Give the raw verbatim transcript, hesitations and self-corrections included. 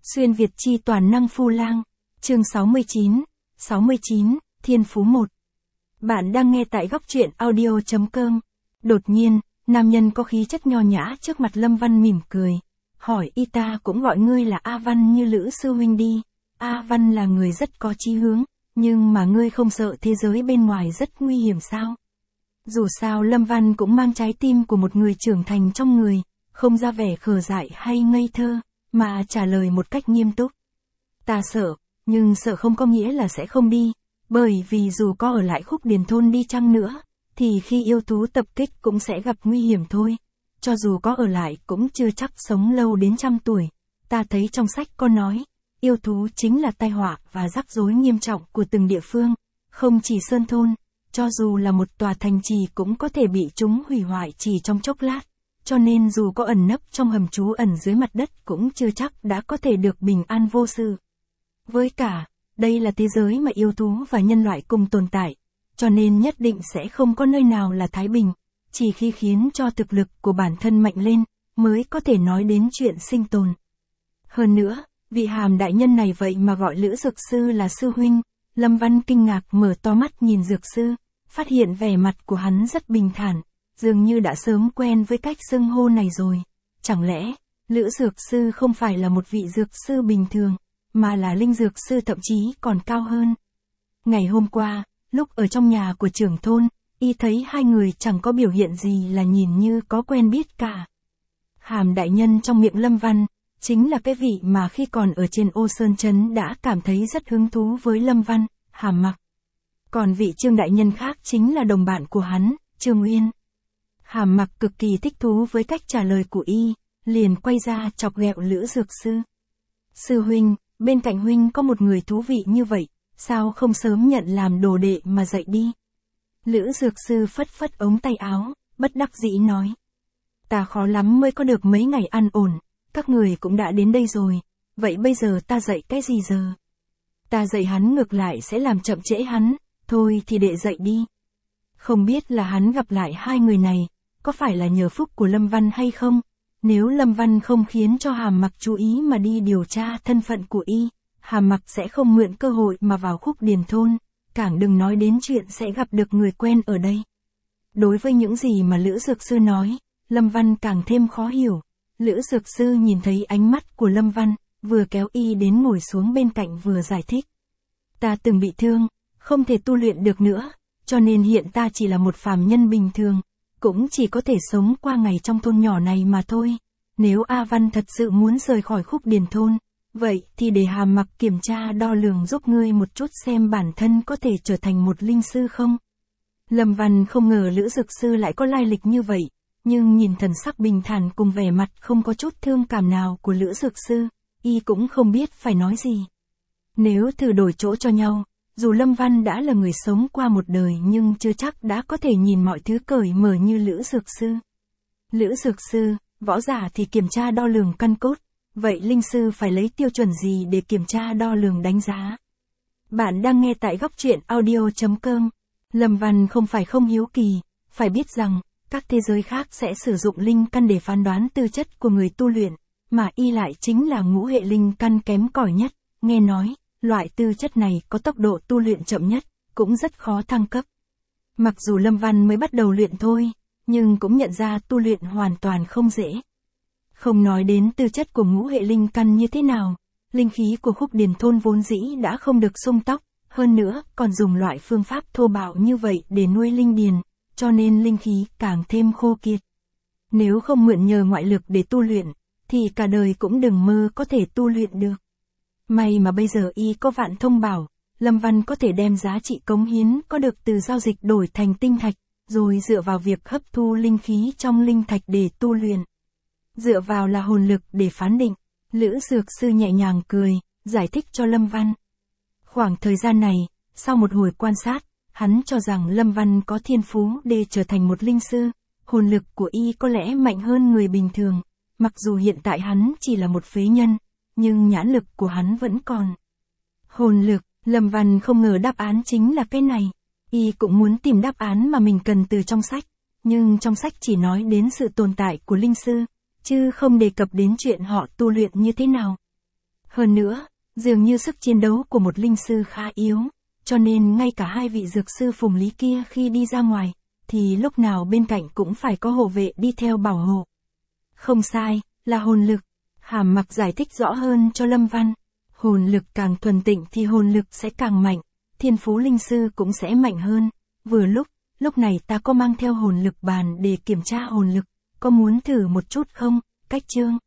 Xuyên Việt chi toàn năng phu lang, chương sáu mươi chín, sáu mươi chín, Thiên Phú một. Bạn đang nghe tại góc truyện audio chấm com. Đột nhiên, nam nhân có khí chất nho nhã trước mặt Lâm Văn mỉm cười. Hỏi y ta cũng gọi ngươi là A Văn như Lữ sư huynh đi. A Văn là người rất có chí hướng, nhưng mà ngươi không sợ thế giới bên ngoài rất nguy hiểm sao? Dù sao Lâm Văn cũng mang trái tim của một người trưởng thành trong người, không ra vẻ khờ dại hay ngây thơ, mà trả lời một cách nghiêm túc. Ta sợ, nhưng sợ không có nghĩa là sẽ không đi, bởi vì dù có ở lại Khúc Điền thôn đi chăng nữa, thì khi yêu thú tập kích cũng sẽ gặp nguy hiểm thôi. Cho dù có ở lại cũng chưa chắc sống lâu đến trăm tuổi. Ta thấy trong sách có nói, yêu thú chính là tai họa và rắc rối nghiêm trọng của từng địa phương, không chỉ sơn thôn, cho dù là một tòa thành trì cũng có thể bị chúng hủy hoại chỉ trong chốc lát. Cho nên dù có ẩn nấp trong hầm trú ẩn dưới mặt đất cũng chưa chắc đã có thể được bình an vô sự. Với cả, đây là thế giới mà yêu thú và nhân loại cùng tồn tại, cho nên nhất định sẽ không có nơi nào là thái bình, chỉ khi khiến cho thực lực của bản thân mạnh lên, mới có thể nói đến chuyện sinh tồn. Hơn nữa, vị Hàm đại nhân này vậy mà gọi Lữ Dược Sư là sư huynh. Lâm Văn kinh ngạc mở to mắt nhìn Dược Sư, phát hiện vẻ mặt của hắn rất bình thản, dường như đã sớm quen với cách xưng hô này rồi. Chẳng lẽ, Lữ Dược Sư không phải là một vị dược sư bình thường, mà là linh dược sư thậm chí còn cao hơn. Ngày hôm qua, lúc ở trong nhà của trưởng thôn, y thấy hai người chẳng có biểu hiện gì là nhìn như có quen biết cả. Hàm đại nhân trong miệng Lâm Văn, chính là cái vị mà khi còn ở trên Ô Sơn Trấn đã cảm thấy rất hứng thú với Lâm Văn, Hàm Mặc. Còn vị Trương đại nhân khác chính là đồng bạn của hắn, Trương Uyên. Hàm Mặc cực kỳ thích thú với cách trả lời của y, liền quay ra chọc ghẹo Lữ Dược Sư. Sư huynh, bên cạnh huynh có một người thú vị như vậy, sao không sớm nhận làm đồ đệ mà dạy đi? Lữ Dược Sư phất phất ống tay áo, bất đắc dĩ nói. Ta khó lắm mới có được mấy ngày an ổn, các người cũng đã đến đây rồi, vậy bây giờ ta dạy cái gì giờ? Ta dạy hắn ngược lại sẽ làm chậm trễ hắn, thôi thì đệ dạy đi. Không biết là hắn gặp lại hai người này, có phải là nhờ phúc của Lâm Văn hay không? Nếu Lâm Văn không khiến cho Hàm Mặc chú ý mà đi điều tra thân phận của y, Hàm Mặc sẽ không mượn cơ hội mà vào Khúc Điền thôn, càng đừng nói đến chuyện sẽ gặp được người quen ở đây. Đối với những gì mà Lữ Dược Sư nói, Lâm Văn càng thêm khó hiểu. Lữ Dược Sư nhìn thấy ánh mắt của Lâm Văn, vừa kéo y đến ngồi xuống bên cạnh vừa giải thích. Ta từng bị thương, không thể tu luyện được nữa, cho nên hiện ta chỉ là một phàm nhân bình thường, cũng chỉ có thể sống qua ngày trong thôn nhỏ này mà thôi. Nếu A Văn thật sự muốn rời khỏi Khúc Điền thôn, vậy thì để Hàm Mặc kiểm tra đo lường giúp ngươi một chút xem bản thân có thể trở thành một linh sư không. Lâm Văn không ngờ Lữ Dược Sư lại có lai lịch như vậy, nhưng nhìn thần sắc bình thản cùng vẻ mặt không có chút thương cảm nào của Lữ Dược Sư, y cũng không biết phải nói gì. Nếu thử đổi chỗ cho nhau, dù Lâm Văn đã là người sống qua một đời nhưng chưa chắc đã có thể nhìn mọi thứ cởi mở như Lữ Dược Sư. Lữ Dược Sư, võ giả thì kiểm tra đo lường căn cốt, vậy linh sư phải lấy tiêu chuẩn gì để kiểm tra đo lường đánh giá? Bạn đang nghe tại góc truyện audio chấm com. Lâm Văn không phải không hiếu kỳ, phải biết rằng, các thế giới khác sẽ sử dụng linh căn để phán đoán tư chất của người tu luyện, mà y lại chính là ngũ hệ linh căn kém cỏi nhất. Nghe nói, loại tư chất này có tốc độ tu luyện chậm nhất, cũng rất khó thăng cấp. Mặc dù Lâm Văn mới bắt đầu luyện thôi, nhưng cũng nhận ra tu luyện hoàn toàn không dễ. Không nói đến tư chất của ngũ hệ linh căn như thế nào, linh khí của Khúc Điền thôn vốn dĩ đã không được sung túc, hơn nữa còn dùng loại phương pháp thô bạo như vậy để nuôi linh điền, cho nên linh khí càng thêm khô kiệt. Nếu không mượn nhờ ngoại lực để tu luyện, thì cả đời cũng đừng mơ có thể tu luyện được. May mà bây giờ y có Vạn Thông Bảo, Lâm Văn có thể đem giá trị cống hiến có được từ giao dịch đổi thành tinh thạch, rồi dựa vào việc hấp thu linh khí trong linh thạch để tu luyện. Dựa vào là hồn lực để phán định, Lữ Dược Sư nhẹ nhàng cười, giải thích cho Lâm Văn. Khoảng thời gian này, sau một hồi quan sát, hắn cho rằng Lâm Văn có thiên phú để trở thành một linh sư, hồn lực của y có lẽ mạnh hơn người bình thường, mặc dù hiện tại hắn chỉ là một phế nhân, nhưng nhãn lực của hắn vẫn còn. Hồn lực, Lâm Văn không ngờ đáp án chính là cái này, y cũng muốn tìm đáp án mà mình cần từ trong sách, nhưng trong sách chỉ nói đến sự tồn tại của linh sư, chứ không đề cập đến chuyện họ tu luyện như thế nào. Hơn nữa, dường như sức chiến đấu của một linh sư khá yếu, cho nên ngay cả hai vị dược sư Phùng Lý kia khi đi ra ngoài, thì lúc nào bên cạnh cũng phải có hộ vệ đi theo bảo hộ. Không sai, là hồn lực. Hàm Mặc giải thích rõ hơn cho Lâm Văn. Hồn lực càng thuần tịnh thì hồn lực sẽ càng mạnh, thiên phú linh sư cũng sẽ mạnh hơn. Vừa lúc, lúc này ta có mang theo hồn lực bàn để kiểm tra hồn lực, có muốn thử một chút không, Cách Trương?